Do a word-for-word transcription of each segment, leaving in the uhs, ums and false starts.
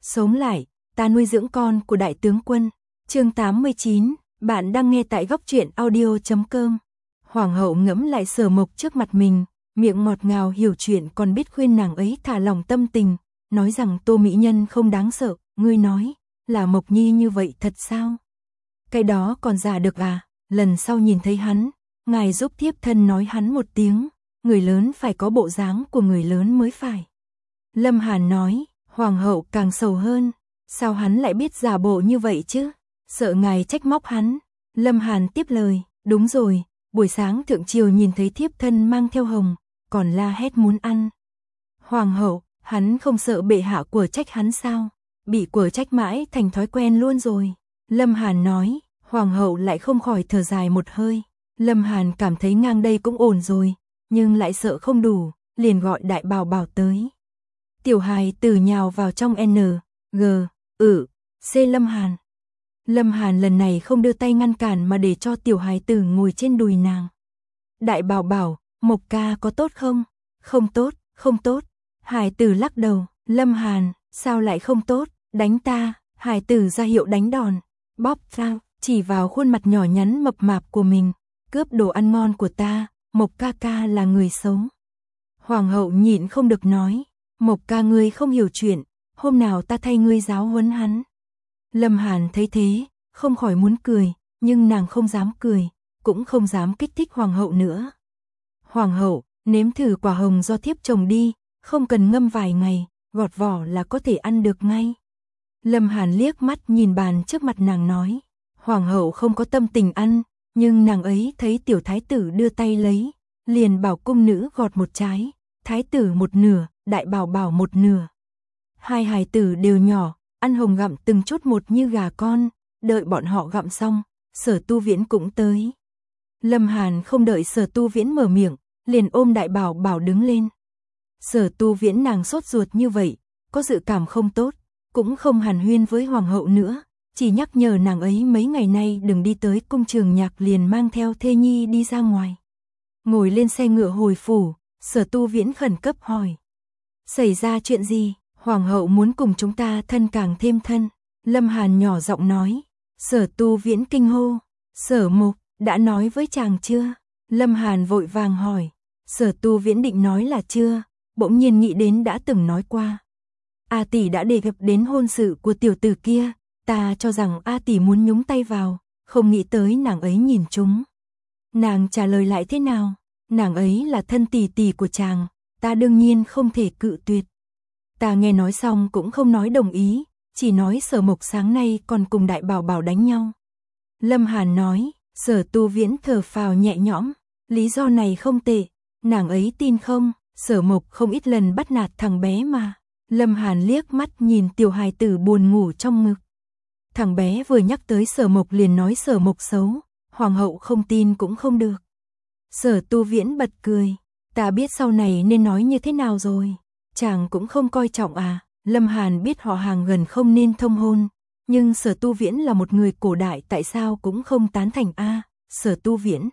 Sống lại, ta nuôi dưỡng con của đại tướng quân. Chương tám mươi chín, bạn đang nghe tại góc truyện audio chấm com. Hoàng hậu ngẫm lại Sở Mộc trước mặt mình, miệng ngọt ngào hiểu chuyện còn biết khuyên nàng ấy thả lỏng tâm tình, nói rằng Tô mỹ nhân không đáng sợ, ngươi nói, là Mộc Nhi như vậy thật sao? Cái đó còn giả được à, lần sau nhìn thấy hắn, ngài giúp thiếp thân nói hắn một tiếng, người lớn phải có bộ dáng của người lớn mới phải. Lâm Hàn nói, hoàng hậu càng sầu hơn, sao hắn lại biết giả bộ như vậy chứ, sợ ngài trách móc hắn. Lâm Hàn tiếp lời, đúng rồi, buổi sáng thượng triều nhìn thấy thiếp thân mang theo hồng, còn la hét muốn ăn. Hoàng hậu, hắn không sợ bệ hạ của trách hắn sao, bị của trách mãi thành thói quen luôn rồi. Lâm Hàn nói, hoàng hậu lại không khỏi thở dài một hơi. Lâm Hàn cảm thấy ngang đây cũng ổn rồi, nhưng lại sợ không đủ, liền gọi đại bảo bảo tới. Tiểu hài tử nhào vào trong N, G, ử, C Lâm Hàn. Lâm Hàn lần này không đưa tay ngăn cản mà để cho tiểu hài tử ngồi trên đùi nàng. Đại bảo bảo, Mộc ca có tốt không? Không tốt, không tốt. Hài tử lắc đầu, Lâm Hàn, sao lại không tốt, đánh ta. Hài tử ra hiệu đánh đòn, bóp ra, chỉ vào khuôn mặt nhỏ nhắn mập mạp của mình, cướp đồ ăn ngon của ta, Mộc ca ca là người xấu. Hoàng hậu nhịn không được nói, Mộc ca ngươi không hiểu chuyện, hôm nào ta thay ngươi giáo huấn hắn. Lâm Hàn thấy thế, không khỏi muốn cười, nhưng nàng không dám cười, cũng không dám kích thích hoàng hậu nữa. Hoàng hậu, nếm thử quả hồng do thiếp trồng đi, không cần ngâm vài ngày, gọt vỏ là có thể ăn được ngay. Lâm Hàn liếc mắt nhìn bàn trước mặt nàng nói, hoàng hậu không có tâm tình ăn, nhưng nàng ấy thấy tiểu thái tử đưa tay lấy, liền bảo cung nữ gọt một trái, thái tử một nửa, đại bảo bảo một nửa. Hai hài tử đều nhỏ, ăn hồng gặm từng chút một như gà con, đợi bọn họ gặm xong, Sở Tu Viễn cũng tới. Lâm Hàn không đợi Sở Tu Viễn mở miệng, liền ôm đại bảo bảo đứng lên. Sở Tu Viễn nàng sốt ruột như vậy, có dự cảm không tốt, cũng không hàn huyên với hoàng hậu nữa, chỉ nhắc nhở nàng ấy mấy ngày nay đừng đi tới cung trường nhạc, liền mang theo thê nhi đi ra ngoài. Ngồi lên xe ngựa hồi phủ, Sở Tu Viễn khẩn cấp hỏi. Xảy ra chuyện gì? Hoàng hậu muốn cùng chúng ta thân càng thêm thân. Lâm Hàn nhỏ giọng nói. Sở Tu Viễn kinh hô. Sở Mộc, đã nói với chàng chưa? Lâm Hàn vội vàng hỏi. Sở Tu Viễn định nói là chưa, bỗng nhiên nghĩ đến đã từng nói qua. A tỷ đã đề cập đến hôn sự của tiểu tử kia, ta cho rằng A tỷ muốn nhúng tay vào, không nghĩ tới nàng ấy nhìn chúng. Nàng trả lời lại thế nào? Nàng ấy là thân tỷ tỷ của chàng, ta đương nhiên không thể cự tuyệt. Ta nghe nói xong cũng không nói đồng ý, chỉ nói Sở Mộc sáng nay còn cùng đại bảo bảo đánh nhau. Lâm Hàn nói, Sở Tu Viễn thở phào nhẹ nhõm, lý do này không tệ, nàng ấy tin không, Sở Mộc không ít lần bắt nạt thằng bé mà. Lâm Hàn liếc mắt nhìn tiểu hài tử buồn ngủ trong ngực. Thằng bé vừa nhắc tới Sở Mộc liền nói Sở Mộc xấu, hoàng hậu không tin cũng không được. Sở Tu Viễn bật cười, ta biết sau này nên nói như thế nào rồi, chàng cũng không coi trọng à. Lâm Hàn biết họ hàng gần không nên thông hôn, nhưng Sở Tu Viễn là một người cổ đại, tại sao cũng không tán thành a. À, Sở Tu Viễn,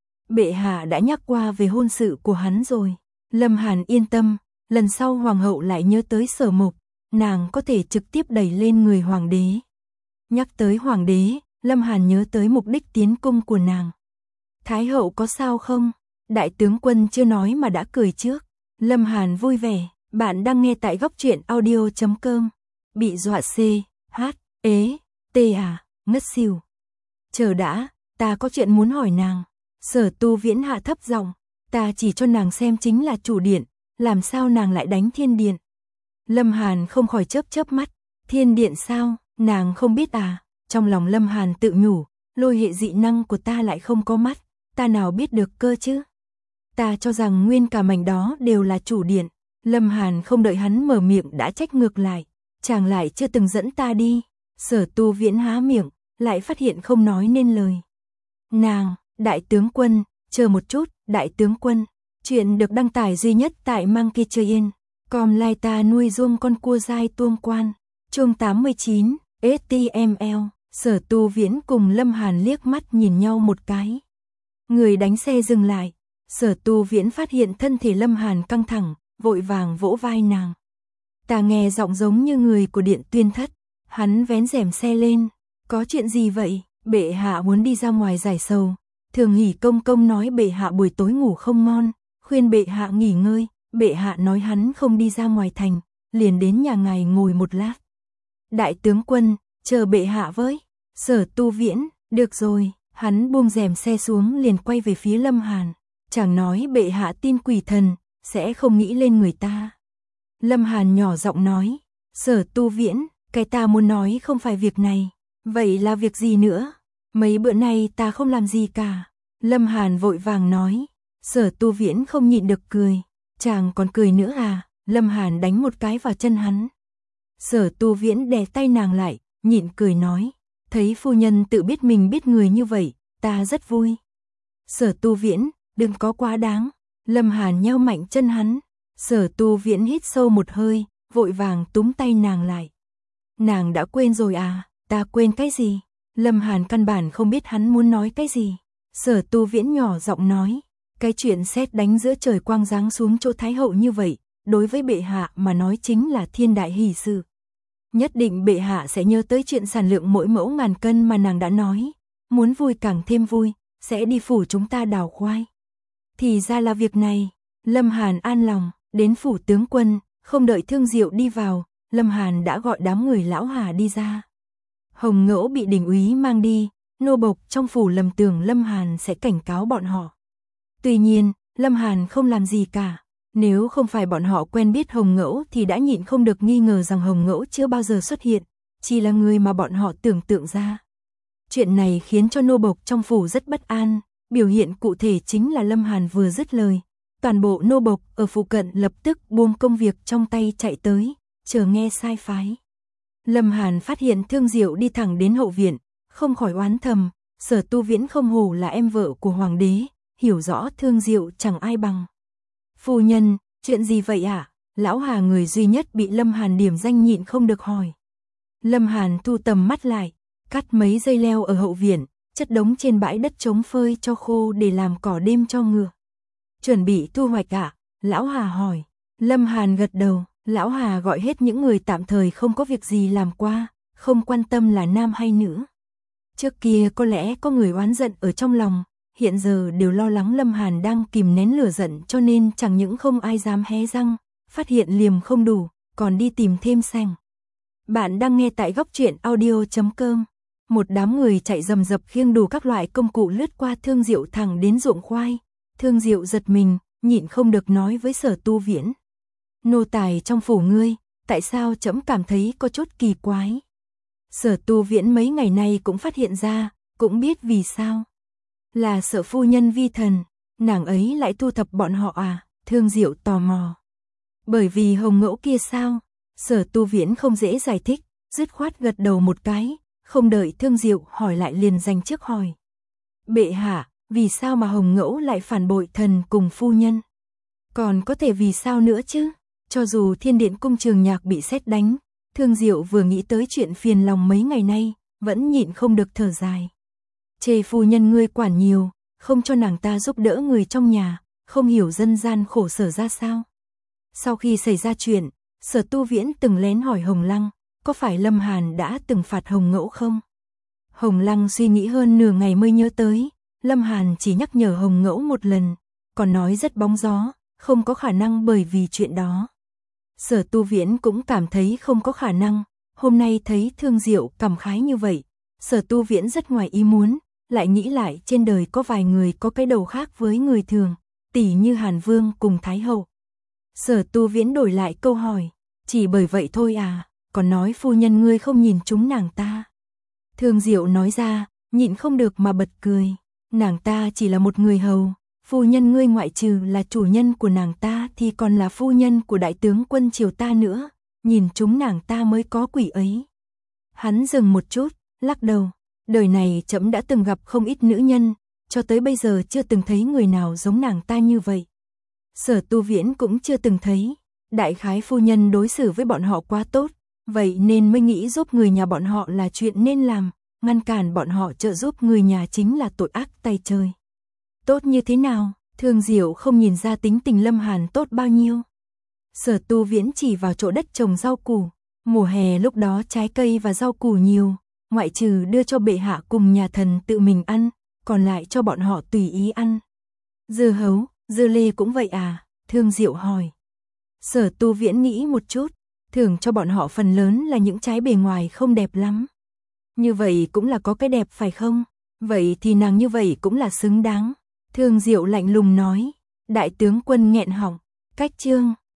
bệ hạ đã nhắc qua về hôn sự của hắn rồi. Lâm Hàn yên tâm, lần sau hoàng hậu lại nhớ tới Sở Mộc, nàng có thể trực tiếp đẩy lên người hoàng đế. Nhắc tới hoàng đế, Lâm Hàn nhớ tới mục đích tiến cung của nàng. Thái hậu có sao không? Đại tướng quân chưa nói mà đã cười trước. Lâm Hàn vui vẻ, bạn đang nghe tại góc truyện audio chấm com. Bị dọa C, H, ế, T à, ngất xỉu. Chờ đã, ta có chuyện muốn hỏi nàng. Sở Tu Viễn hạ thấp giọng, ta chỉ cho nàng xem chính là chủ điện, làm sao nàng lại đánh thiên điện? Lâm Hàn không khỏi chớp chớp mắt, thiên điện sao, nàng không biết à? Trong lòng Lâm Hàn tự nhủ, lôi hệ dị năng của ta lại không có mắt, ta nào biết được cơ chứ? Ta cho rằng nguyên cả mảnh đó đều là chủ điện. Lâm Hàn không đợi hắn mở miệng đã trách ngược lại, chàng lại chưa từng dẫn ta đi. Sở Tu Viễn há miệng, lại phát hiện không nói nên lời. Nàng, đại tướng quân, chờ một chút, đại tướng quân. Chuyện được đăng tải duy nhất tại Monkey Train. Com lai ta nuôi ruông con cua dai tuông quan. Chương tám mươi chín, ét tê em lờ. Sở Tu Viễn cùng Lâm Hàn liếc mắt nhìn nhau một cái. Người đánh xe dừng lại. Sở Tu Viễn phát hiện thân thể Lâm Hàn căng thẳng, vội vàng vỗ vai nàng. Ta nghe giọng giống như người của Điện Tuyên Thất. Hắn vén rèm xe lên. Có chuyện gì vậy? Bệ hạ muốn đi ra ngoài giải sầu. Thường Hỷ công công nói bệ hạ buổi tối ngủ không ngon, khuyên bệ hạ nghỉ ngơi. Bệ hạ nói hắn không đi ra ngoài thành, liền đến nhà ngài ngồi một lát. Đại tướng quân, chờ bệ hạ với. Sở Tu Viễn, được rồi. Hắn buông rèm xe xuống liền quay về phía Lâm Hàn. Chàng nói bệ hạ tin quỷ thần, sẽ không nghĩ lên người ta. Lâm Hàn nhỏ giọng nói. Sở Tu Viễn, cái ta muốn nói không phải việc này. Vậy là việc gì nữa? Mấy bữa nay ta không làm gì cả. Lâm Hàn vội vàng nói. Sở Tu Viễn không nhịn được cười. Chàng còn cười nữa à? Lâm Hàn đánh một cái vào chân hắn. Sở Tu Viễn đè tay nàng lại, nhịn cười nói. Thấy phu nhân tự biết mình biết người như vậy, ta rất vui. Sở Tu Viễn, đừng có quá đáng. Lâm Hàn nheo mạnh chân hắn. Sở Tu Viễn hít sâu một hơi, vội vàng túm tay nàng lại. Nàng đã quên rồi à? Ta quên cái gì? Lâm Hàn căn bản không biết hắn muốn nói cái gì. Sở Tu Viễn nhỏ giọng nói. Cái chuyện sét đánh giữa trời quang giáng xuống chỗ Thái hậu như vậy, đối với bệ hạ mà nói chính là thiên đại hỷ sự. Nhất định bệ hạ sẽ nhớ tới chuyện sản lượng mỗi mẫu ngàn cân mà nàng đã nói. Muốn vui càng thêm vui, sẽ đi phủ chúng ta đào khoai. Thì ra là việc này. Lâm Hàn an lòng, đến phủ tướng quân, không đợi Thương Diệu đi vào, Lâm Hàn đã gọi đám người lão Hà đi ra. Hồng Ngẫu bị đình úy mang đi, nô bộc trong phủ lầm tưởng Lâm Hàn sẽ cảnh cáo bọn họ. Tuy nhiên, Lâm Hàn không làm gì cả. Nếu không phải bọn họ quen biết Hồng Ngẫu thì đã nhịn không được nghi ngờ rằng Hồng Ngẫu chưa bao giờ xuất hiện, chỉ là người mà bọn họ tưởng tượng ra. Chuyện này khiến cho nô bộc trong phủ rất bất an, biểu hiện cụ thể chính là Lâm Hàn vừa dứt lời. Toàn bộ nô bộc ở phụ cận lập tức buông công việc trong tay chạy tới, chờ nghe sai phái. Lâm Hàn phát hiện Thương Diệu đi thẳng đến hậu viện, không khỏi oán thầm, Sở Tu Viễn không hổ là em vợ của hoàng đế, hiểu rõ Thương Diệu chẳng ai bằng. Phu nhân, chuyện gì vậy ạ? À? Lão Hà người duy nhất bị Lâm Hàn điểm danh nhịn không được hỏi. Lâm Hàn thu tầm mắt lại, cắt mấy dây leo ở hậu viện, chất đống trên bãi đất trống phơi cho khô để làm cỏ đêm cho ngựa. Chuẩn bị thu hoạch ạ? À? Lão Hà hỏi. Lâm Hàn gật đầu, Lão Hà gọi hết những người tạm thời không có việc gì làm qua, không quan tâm là nam hay nữ. Trước kia có lẽ có người oán giận ở trong lòng, hiện giờ đều lo lắng Lâm Hàn đang kìm nén lửa giận cho nên chẳng những không ai dám hé răng, phát hiện liềm không đủ, còn đi tìm thêm sành. Bạn đang nghe tại góc truyện audio chấm com. Một đám người chạy rầm rập khiêng đủ các loại công cụ lướt qua Thương Diệu thẳng đến ruộng khoai. Thương Diệu giật mình, nhịn không được nói với Sở Tu Viễn. Nô tài trong phủ ngươi, tại sao trẫm cảm thấy có chút kỳ quái? Sở Tu Viễn mấy ngày nay cũng phát hiện ra, cũng biết vì sao. Là Sở phu nhân vi thần, nàng ấy lại thu thập bọn họ à? Thương Diệu tò mò. Bởi vì Hồng Ngẫu kia sao? Sở Tu Viễn không dễ giải thích, dứt khoát gật đầu một cái, không đợi Thương Diệu hỏi lại liền dành trước hỏi. Bệ hạ, vì sao mà Hồng Ngẫu lại phản bội thần cùng phu nhân? Còn có thể vì sao nữa chứ? Cho dù Thiên Điện cung Trường Nhạc bị sét đánh, Thương Diệu vừa nghĩ tới chuyện phiền lòng mấy ngày nay, vẫn nhịn không được thở dài. Chê phu nhân ngươi quản nhiều, không cho nàng ta giúp đỡ người trong nhà, không hiểu dân gian khổ sở ra sao. Sau khi xảy ra chuyện, Sở Tu Viễn từng lén hỏi Hồng Lăng, có phải Lâm Hàn đã từng phạt Hồng Ngẫu không? Hồng Lăng suy nghĩ hơn nửa ngày mới nhớ tới, Lâm Hàn chỉ nhắc nhở Hồng Ngẫu một lần, còn nói rất bóng gió, không có khả năng bởi vì chuyện đó. Sở Tu Viễn cũng cảm thấy không có khả năng, hôm nay thấy Thương Diệu cảm khái như vậy, Sở Tu Viễn rất ngoài ý muốn, lại nghĩ lại trên đời có vài người có cái đầu khác với người thường, tỉ như Hàn Vương cùng Thái Hậu. Sở Tu Viễn đổi lại câu hỏi, chỉ bởi vậy thôi à, còn nói phu nhân ngươi không nhìn chúng nàng ta. Thương Diệu nói ra, nhịn không được mà bật cười, nàng ta chỉ là một người hầu, phu nhân ngươi ngoại trừ là chủ nhân của nàng ta thì còn là phu nhân của đại tướng quân triều ta nữa, nhìn chúng nàng ta mới có quỷ ấy. Hắn dừng một chút, lắc đầu, đời này trẫm đã từng gặp không ít nữ nhân, cho tới bây giờ chưa từng thấy người nào giống nàng ta như vậy. Sở Tu Viễn cũng chưa từng thấy, đại khái phu nhân đối xử với bọn họ quá tốt, vậy nên mới nghĩ giúp người nhà bọn họ là chuyện nên làm, ngăn cản bọn họ trợ giúp người nhà chính là tội ác tay trời. Tốt như thế nào? Thương Diệu không nhìn ra tính tình Lâm Hàn tốt bao nhiêu. Sở Tu Viễn chỉ vào chỗ đất trồng rau củ. Mùa hè lúc đó trái cây và rau củ nhiều, ngoại trừ đưa cho bệ hạ cùng nhà thần tự mình ăn, còn lại cho bọn họ tùy ý ăn. Dưa hấu, dưa lê cũng vậy à? Thương Diệu hỏi. Sở Tu Viễn nghĩ một chút, thưởng cho bọn họ phần lớn là những trái bề ngoài không đẹp lắm. Như vậy cũng là có cái đẹp phải không? Vậy thì nàng như vậy cũng là xứng đáng. Thương Diệu lạnh lùng nói. Đại tướng quân nghẹn họng. Cách chương